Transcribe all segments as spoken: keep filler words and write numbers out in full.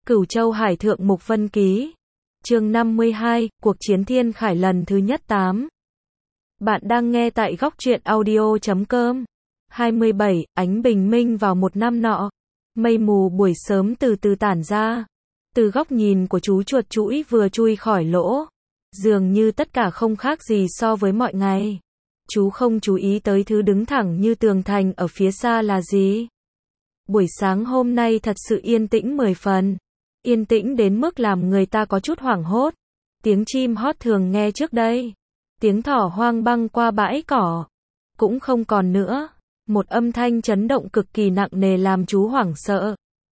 Cửu Châu Hải Thượng Mục Vân Ký. Chương năm mươi hai, Cuộc chiến Thiên Khải lần thứ nhất tám. Bạn đang nghe tại góc truyện audio chấm com. hai mươi bảy, ánh bình minh vào một năm nọ. Mây mù buổi sớm từ từ tản ra. Từ góc nhìn của chú chuột chũi vừa chui khỏi lỗ. Dường như tất cả không khác gì so với mọi ngày. Chú không chú ý tới thứ đứng thẳng như tường thành ở phía xa là gì. Buổi sáng hôm nay thật sự yên tĩnh mười phần. Yên tĩnh đến mức làm người ta có chút hoảng hốt. Tiếng chim hót thường nghe trước đây. Tiếng thỏ hoang băng qua bãi cỏ. Cũng không còn nữa. Một âm thanh chấn động cực kỳ nặng nề làm chú hoảng sợ.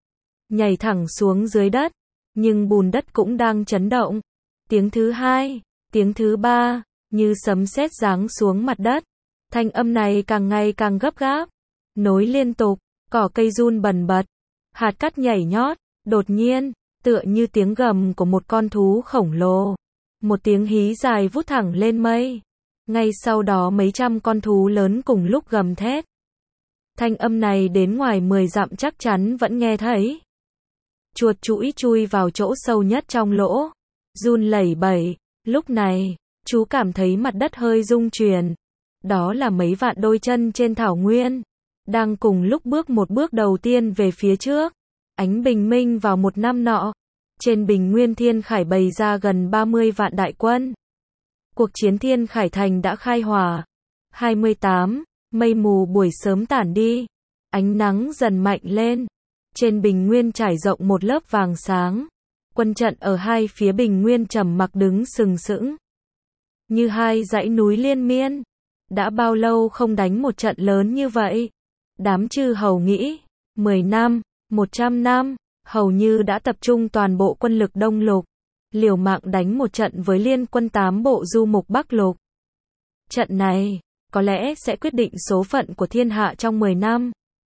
Nhảy thẳng xuống dưới đất. Nhưng bùn đất cũng đang chấn động. Tiếng thứ hai, tiếng thứ ba, như sấm sét giáng xuống mặt đất. Thanh âm này càng ngày càng gấp gáp. Nối liên tục, cỏ cây run bần bật. Hạt cát nhảy nhót. Đột nhiên, tựa như tiếng gầm của một con thú khổng lồ. Một tiếng hí dài vút thẳng lên mây. Ngay sau đó mấy trăm con thú lớn cùng lúc gầm thét. Thanh âm này đến ngoài mười dặm chắc chắn vẫn nghe thấy. Chuột chũi chui vào chỗ sâu nhất trong lỗ. Run lẩy bẩy. Lúc này, chú cảm thấy mặt đất hơi rung chuyển. Đó là mấy vạn đôi chân trên thảo nguyên. Đang cùng lúc bước một bước đầu tiên về phía trước. Ánh bình minh vào một năm nọ. Trên bình nguyên Thiên Khải bày ra gần ba mươi vạn đại quân. Cuộc chiến Thiên Khải thành đã khai hỏa. hai mươi tám. Mây mù buổi sớm tản đi. Ánh nắng dần mạnh lên. Trên bình nguyên trải rộng một lớp vàng sáng. Quân trận ở hai phía bình nguyên trầm mặc đứng sừng sững. Như hai dãy núi liên miên. Đã bao lâu không đánh một trận lớn như vậy? Đám chư hầu nghĩ. mười năm, một trăm năm, hầu như đã tập trung toàn bộ quân lực Đông Lục. Liều mạng đánh một trận với liên quân tám bộ du mục Bắc Lục. Trận này, có lẽ sẽ quyết định số phận của thiên hạ trong mười năm.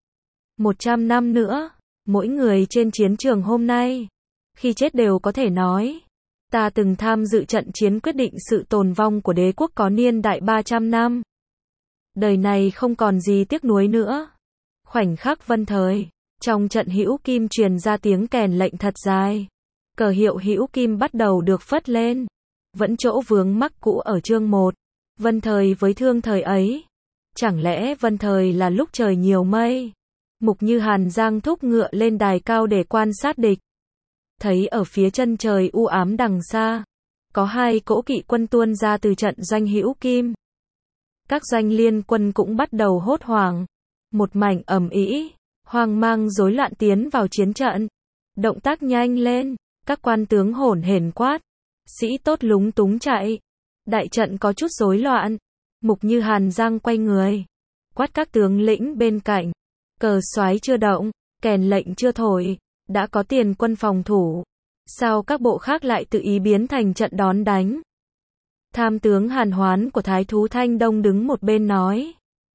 một trăm năm nữa, mỗi người trên chiến trường hôm nay, khi chết đều có thể nói. Ta từng tham dự trận chiến quyết định sự tồn vong của đế quốc có niên đại ba trăm năm. Đời này không còn gì tiếc nuối nữa. Khoảnh khắc vân thời, trong trận hữu kim truyền ra tiếng kèn lệnh thật dài. Cờ hiệu hữu kim bắt đầu được phất lên. Vẫn chỗ vướng mắc cũ ở chương một. Vân thời với thương thời ấy. Chẳng lẽ vân thời là lúc trời nhiều mây? Mục Như Hàn giang thúc ngựa lên đài cao để quan sát địch. Thấy ở phía chân trời u ám đằng xa, có hai cỗ kỵ quân tuôn ra từ trận doanh hữu kim. Các doanh liên quân cũng bắt đầu hốt hoảng. Một mảnh ầm ĩ, hoang mang rối loạn tiến vào chiến trận. Động tác nhanh lên, các quan tướng hỗn hển quát. Sĩ tốt lúng túng chạy. Đại trận có chút rối loạn. Mục Như Hàn giang quay người, quát các tướng lĩnh bên cạnh. Cờ soái chưa động, kèn lệnh chưa thổi, đã có tiền quân phòng thủ. Sao các bộ khác lại tự ý biến thành trận đón đánh? Tham tướng Hàn Hoán của Thái thú Thanh Đông đứng một bên nói.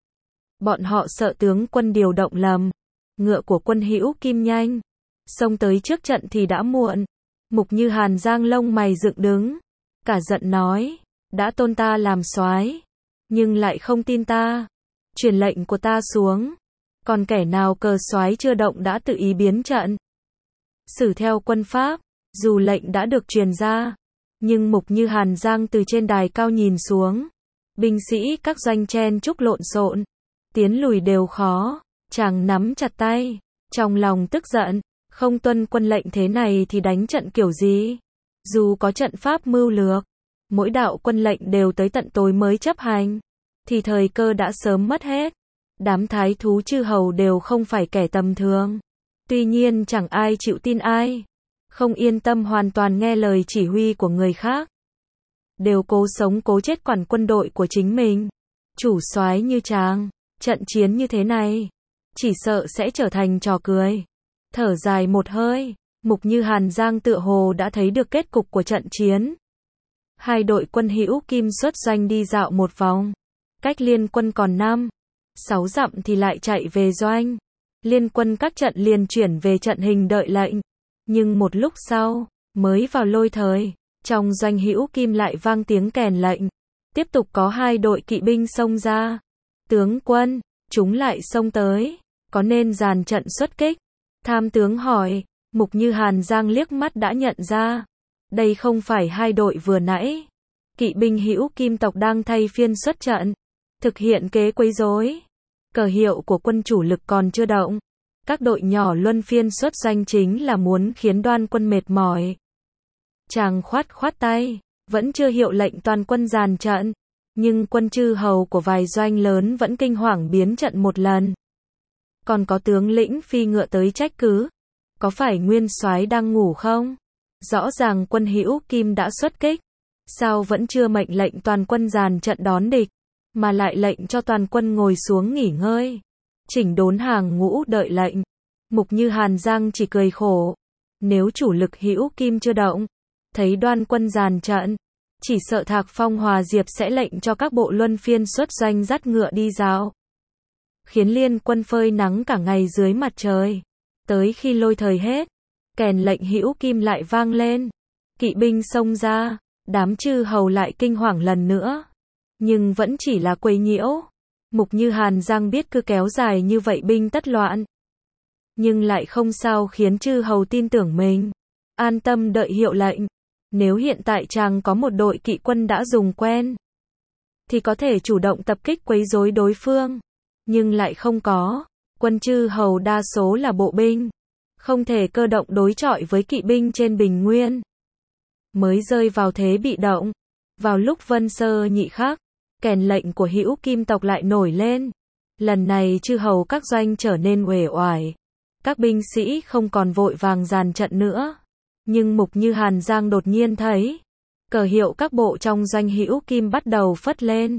Bọn họ sợ tướng quân điều động lầm. Ngựa của quân hữu kim nhanh. Xông tới trước trận thì đã muộn. Mục Như Hàn giang lông mày dựng đứng. Cả giận nói. Đã tôn ta làm soái, nhưng lại không tin ta. Truyền lệnh của ta xuống. Còn kẻ nào cờ soái chưa động đã tự ý biến trận. Xử theo quân pháp. Dù lệnh đã được truyền ra. Nhưng Mục Như Hàn giang từ trên đài cao nhìn xuống. Binh sĩ các doanh chen chúc lộn xộn. Tiến lùi đều khó. Chàng nắm chặt tay. Trong lòng tức giận. Không tuân quân lệnh thế này thì đánh trận kiểu gì? Dù có trận pháp mưu lược. Mỗi đạo quân lệnh đều tới tận tối mới chấp hành. Thì thời cơ đã sớm mất hết. Đám thái thú chư hầu đều không phải kẻ tầm thường. Tuy nhiên chẳng ai chịu tin ai. Không yên tâm hoàn toàn nghe lời chỉ huy của người khác. Đều cố sống cố chết quản quân đội của chính mình. Chủ soái như chàng, trận chiến như thế này, chỉ sợ sẽ trở thành trò cười. Thở dài một hơi, Mục Như Hàn giang tựa hồ đã thấy được kết cục của trận chiến. Hai đội quân hữu kim xuất doanh đi dạo một vòng. Cách liên quân còn năm, sáu dặm thì lại chạy về doanh. Liên quân các trận liền chuyển về trận hình đợi lệnh. Nhưng một lúc sau, mới vào lôi thời, trong doanh hữu kim lại vang tiếng kèn lệnh. Tiếp tục có hai đội kỵ binh xông ra. Tướng quân, chúng lại xông tới. Có nên dàn trận xuất kích? Tham tướng hỏi. Mục Như Hàn Giang liếc mắt đã nhận ra, đây không phải hai đội vừa nãy. Kỵ binh Hữu Kim tộc đang thay phiên xuất trận, thực hiện kế quấy rối. Cờ hiệu của quân chủ lực còn chưa động. Các đội nhỏ luân phiên xuất doanh chính là muốn khiến Đoan quân mệt mỏi. Chàng khoát khoát tay, vẫn chưa hiệu lệnh toàn quân dàn trận, nhưng quân chư hầu của vài doanh lớn vẫn kinh hoàng biến trận một lần. Còn có tướng lĩnh phi ngựa tới trách cứ, có phải nguyên soái đang ngủ không? Rõ ràng quân Hữu Kim đã xuất kích, sao vẫn chưa mệnh lệnh toàn quân dàn trận đón địch, mà lại lệnh cho toàn quân ngồi xuống nghỉ ngơi, chỉnh đốn hàng ngũ đợi lệnh. Mục Như Hàn Giang chỉ cười khổ, nếu chủ lực Hữu Kim chưa động, thấy Đoan quân dàn trận, chỉ sợ Thạc Phong Hòa Diệp sẽ lệnh cho các bộ luân phiên xuất doanh dắt ngựa đi dạo, khiến liên quân phơi nắng cả ngày dưới mặt trời, tới khi lôi thời hết, kèn lệnh Hữu Kim lại vang lên, kỵ binh xông ra, đám chư hầu lại kinh hoàng lần nữa, nhưng vẫn chỉ là quấy nhiễu. Mục Như Hàn Giang biết cứ kéo dài như vậy binh tất loạn, nhưng lại không sao khiến chư hầu tin tưởng mình, an tâm đợi hiệu lệnh. Nếu hiện tại chàng có một đội kỵ quân đã dùng quen, thì có thể chủ động tập kích quấy rối đối phương, nhưng lại không có. Quân chư hầu đa số là bộ binh, không thể cơ động đối chọi với kỵ binh trên bình nguyên, mới rơi vào thế bị động. Vào lúc Vân Sơ Nhị Khắc, kèn lệnh của Hữu Kim tộc lại nổi lên. Lần này chư hầu các doanh trở nên uể oải, các binh sĩ không còn vội vàng dàn trận nữa. Nhưng Mục Như Hàn Giang đột nhiên thấy, cờ hiệu các bộ trong doanh Hữu Kim bắt đầu phất lên.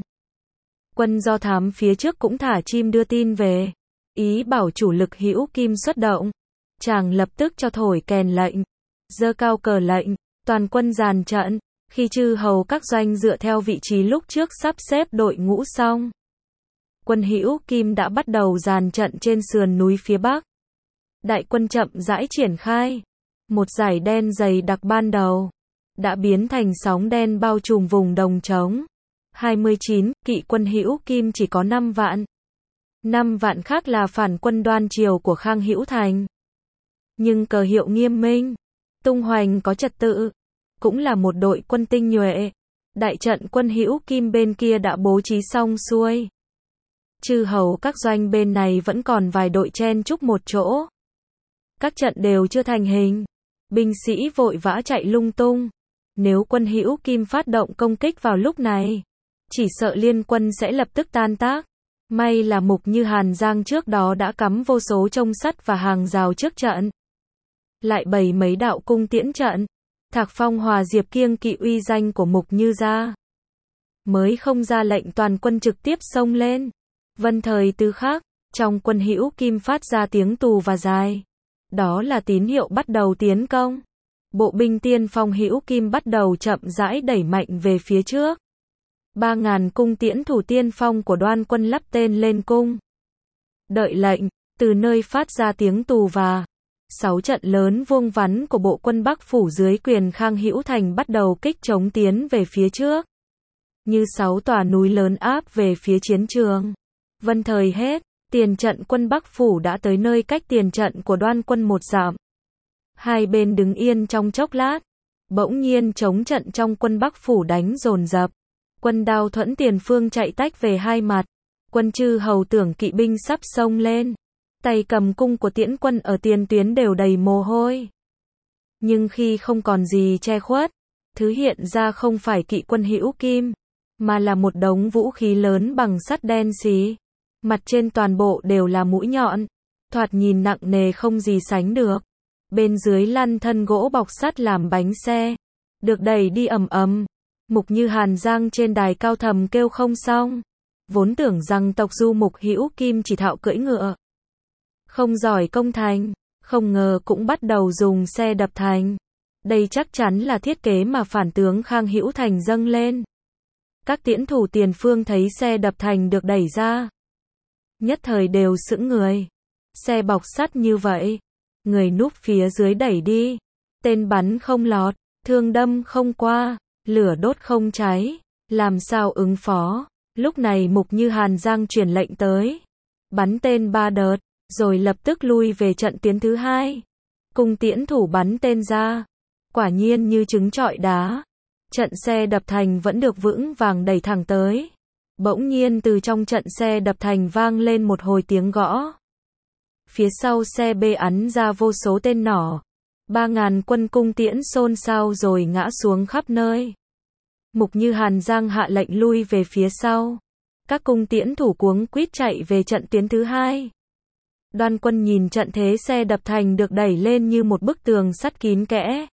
Quân do thám phía trước cũng thả chim đưa tin về, ý bảo chủ lực Hữu Kim xuất động. Chàng lập tức cho thổi kèn lệnh, giơ cao cờ lệnh, toàn quân dàn trận. Khi chư hầu các doanh dựa theo vị trí lúc trước sắp xếp đội ngũ xong, quân Hữu Kim đã bắt đầu dàn trận trên sườn núi phía bắc. Đại quân chậm rãi triển khai. Một dải đen dày đặc ban đầu đã biến thành sóng đen bao trùm vùng đồng trống. hai mươi chín, kỵ quân Hữu Kim chỉ có năm vạn. năm vạn khác là phản quân Đoan triều của Khang Hữu Thành. Nhưng cờ hiệu nghiêm minh, tung hoành có trật tự, cũng là một đội quân tinh nhuệ. Đại trận quân Hữu Kim bên kia đã bố trí xong xuôi. Chư hầu các doanh bên này vẫn còn vài đội chen chúc một chỗ. Các trận đều chưa thành hình. Binh sĩ vội vã chạy lung tung. Nếu quân Hữu Kim phát động công kích vào lúc này, chỉ sợ liên quân sẽ lập tức tan tác. May là Mục Như Hàn Giang trước đó đã cắm vô số trông sắt và hàng rào trước trận, lại bày mấy đạo cung tiễn trận. Thạc Phong Hòa Diệp kiêng kỵ uy danh của Mục Như gia, mới không ra lệnh toàn quân trực tiếp xông lên. Vân thời Tư Khắc, trong quân Hữu Kim phát ra tiếng tù và dài. Đó là tín hiệu bắt đầu tiến công. Bộ binh tiên phong Hữu Kim bắt đầu chậm rãi đẩy mạnh về phía trước. Ba ngàn cung tiễn thủ tiên phong của Đoan quân lắp tên lên cung, đợi lệnh. Từ nơi phát ra tiếng tù và, sáu trận lớn vuông vắn của bộ quân Bắc phủ dưới quyền Khang Hữu Thành bắt đầu kích chống tiến về phía trước, như sáu tòa núi lớn áp về phía chiến trường. Vân thời hết, tiền trận quân Bắc phủ đã tới nơi cách tiền trận của Đoan quân một dặm. Hai bên đứng yên trong chốc lát, bỗng nhiên chống trận trong quân Bắc phủ đánh dồn dập. Quân Đao Thuẫn tiền phương chạy tách về hai mặt. Quân chư hầu tưởng kỵ binh sắp xông lên, tay cầm cung của tiễn quân ở tiền tuyến đều đầy mồ hôi. Nhưng khi không còn gì che khuất, thứ hiện ra không phải kỵ quân Hữu Kim, mà là một đống vũ khí lớn bằng sắt đen xì. Mặt trên toàn bộ đều là mũi nhọn, thoạt nhìn nặng nề không gì sánh được. Bên dưới lăn thân gỗ bọc sắt làm bánh xe, được đẩy đi ầm ầm. Mục Như Hàn Giang trên đài cao thầm kêu không xong. Vốn tưởng rằng tộc Du Mục Hữu Kim chỉ thạo cưỡi ngựa, không giỏi công thành, không ngờ cũng bắt đầu dùng xe đập thành. Đây chắc chắn là thiết kế mà phản tướng Khang Hữu Thành dâng lên. Các tiễn thủ tiền phương thấy xe đập thành được đẩy ra, nhất thời đều sững người. Xe bọc sắt như vậy, người núp phía dưới đẩy đi, tên bắn không lọt, thương đâm không qua, lửa đốt không cháy, làm sao ứng phó? Lúc này Mục Như Hàn Giang truyền lệnh tới, bắn tên ba đợt, rồi lập tức lui về trận tuyến thứ hai. Cung tiễn thủ bắn tên ra. Quả nhiên như trứng trọi đá. Trận xe đập thành vẫn được vững vàng đẩy thẳng tới. Bỗng nhiên từ trong trận xe đập thành vang lên một hồi tiếng gõ. Phía sau xe bê ắn ra vô số tên nỏ. Ba ngàn quân cung tiễn xôn xao rồi ngã xuống khắp nơi. Mục Như Hàn giang hạ lệnh lui về phía sau. Các cung tiễn thủ cuống quýt chạy về trận tuyến thứ hai. Đoan Quân nhìn trận thế xe đập thành được đẩy lên như một bức tường sắt kín kẽ.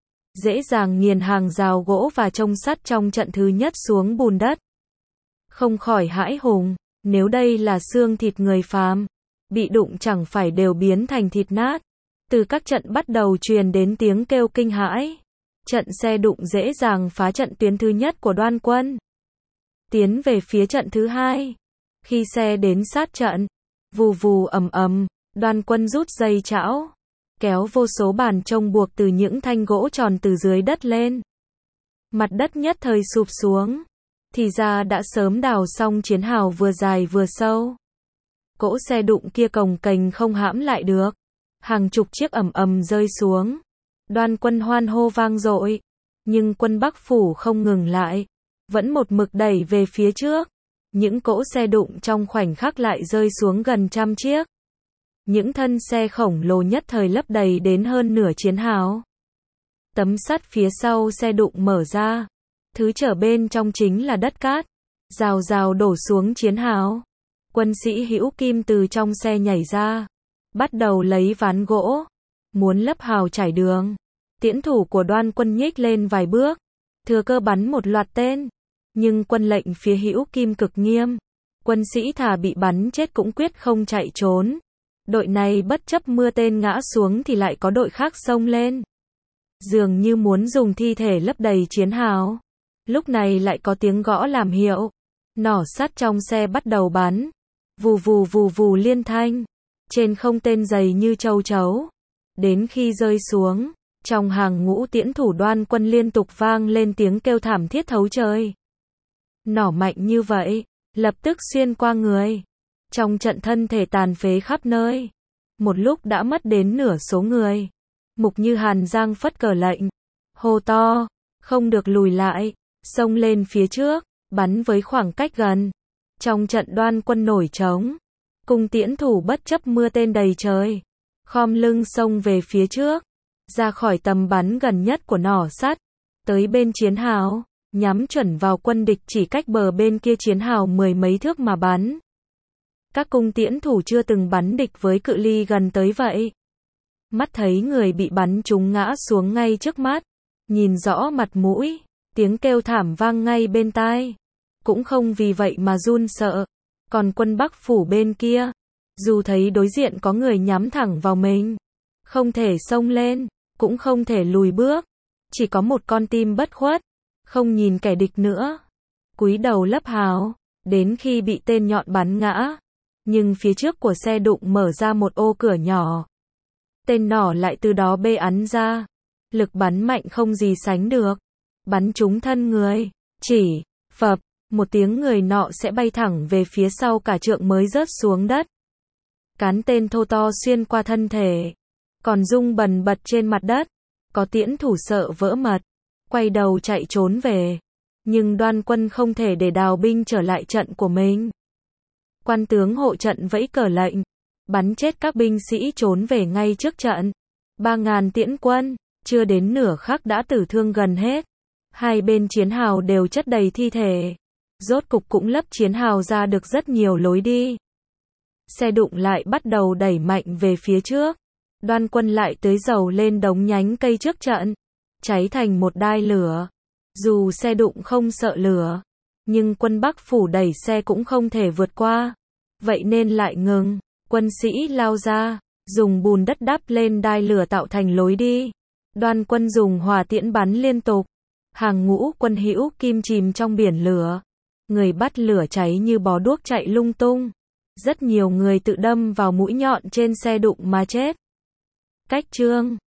Dễ dàng nghiền hàng rào gỗ và trông sắt trong trận thứ nhất xuống bùn đất. Không khỏi hãi hùng, nếu đây là xương thịt người phàm, bị đụng chẳng phải đều biến thành thịt nát. Từ các trận bắt đầu truyền đến tiếng kêu kinh hãi. Trận xe đụng dễ dàng phá trận tuyến thứ nhất của Đoan Quân. Tiến về phía trận thứ hai. Khi xe đến sát trận, vù vù ầm ầm, Đoan Quân rút dây chảo, kéo vô số bàn trông buộc từ những thanh gỗ tròn từ dưới đất lên. Mặt đất nhất thời sụp xuống. Thì ra đã sớm đào xong chiến hào vừa dài vừa sâu. Cỗ xe đụng kia cồng kềnh không hãm lại được. Hàng chục chiếc ầm ầm rơi xuống. Đoan Quân hoan hô vang dội. Nhưng quân Bắc Phủ không ngừng lại. Vẫn một mực đẩy về phía trước. Những cỗ xe đụng trong khoảnh khắc lại rơi xuống gần trăm chiếc. Những thân xe khổng lồ nhất thời lấp đầy đến hơn nửa chiến hào. Tấm sắt phía sau xe đụng mở ra. Thứ chở bên trong chính là đất cát. Rào rào đổ xuống chiến hào. Quân sĩ Hữu Kim từ trong xe nhảy ra. Bắt đầu lấy ván gỗ. Muốn lấp hào trải đường. Tiễn thủ của Đoan Quân nhích lên vài bước. Thừa cơ bắn một loạt tên. Nhưng quân lệnh phía Hữu Kim cực nghiêm. Quân sĩ thà bị bắn chết cũng quyết không chạy trốn. Đội này bất chấp mưa tên ngã xuống thì lại có đội khác xông lên. Dường như muốn dùng thi thể lấp đầy chiến hào. Lúc này lại có tiếng gõ làm hiệu. Nỏ sắt trong xe bắt đầu bắn. Vù vù vù vù liên thanh. Trên không tên dày như châu chấu. Đến khi rơi xuống, trong hàng ngũ tiễn thủ Đoan Quân liên tục vang lên tiếng kêu thảm thiết thấu trời. Nỏ mạnh như vậy, lập tức xuyên qua người. Trong trận thân thể tàn phế khắp nơi. Một lúc đã mất đến nửa số người. Mục Như Hàn giang phất cờ lệnh. Hô to, không được lùi lại, xông lên phía trước, bắn với khoảng cách gần. Trong trận Đoan Quân nổi trống. Cung tiễn thủ bất chấp mưa tên đầy trời. Khom lưng xông về phía trước. Ra khỏi tầm bắn gần nhất của nỏ sắt. Tới bên chiến hào. Nhắm chuẩn vào quân địch chỉ cách bờ bên kia chiến hào mười mấy thước mà bắn. Các cung tiễn thủ chưa từng bắn địch với cự ly gần tới vậy. Mắt thấy người bị bắn trúng ngã xuống ngay trước mắt. Nhìn rõ mặt mũi. Tiếng kêu thảm vang ngay bên tai. Cũng không vì vậy mà run sợ. Còn quân Bắc Phủ bên kia. Dù thấy đối diện có người nhắm thẳng vào mình. Không thể xông lên. Cũng không thể lùi bước. Chỉ có một con tim bất khuất. Không nhìn kẻ địch nữa. Cúi đầu lấp hào. Đến khi bị tên nhọn bắn ngã. Nhưng phía trước của xe đụng mở ra một ô cửa nhỏ. Tên nỏ lại từ đó bê ắn ra. Lực bắn mạnh không gì sánh được. Bắn trúng thân người. Chỉ, phập, một tiếng người nọ sẽ bay thẳng về phía sau cả trượng mới rớt xuống đất. Cán tên thô to xuyên qua thân thể. Còn rung bần bật trên mặt đất. Có tiễn thủ sợ vỡ mật. Quay đầu chạy trốn về. Nhưng Đoan Quân không thể để đào binh trở lại trận của mình. Quan tướng hộ trận vẫy cờ lệnh. Bắn chết các binh sĩ trốn về ngay trước trận. Ba ngàn tiễn quân. Chưa đến nửa khắc đã tử thương gần hết. Hai bên chiến hào đều chất đầy thi thể. Rốt cục cũng lấp chiến hào ra được rất nhiều lối đi. Xe đụng lại bắt đầu đẩy mạnh về phía trước. Đoan Quân lại tưới dầu lên đống nhánh cây trước trận. Cháy thành một đai lửa. Dù xe đụng không sợ lửa. Nhưng quân Bắc Phủ đẩy xe cũng không thể vượt qua. Vậy nên lại ngừng. Quân sĩ lao ra. Dùng bùn đất đắp lên đai lửa tạo thành lối đi. Đoan Quân dùng hỏa tiễn bắn liên tục. Hàng ngũ quân Hữu Kim chìm trong biển lửa. Người bắt lửa cháy như bó đuốc chạy lung tung. Rất nhiều người tự đâm vào mũi nhọn trên xe đụng mà chết. Cách chương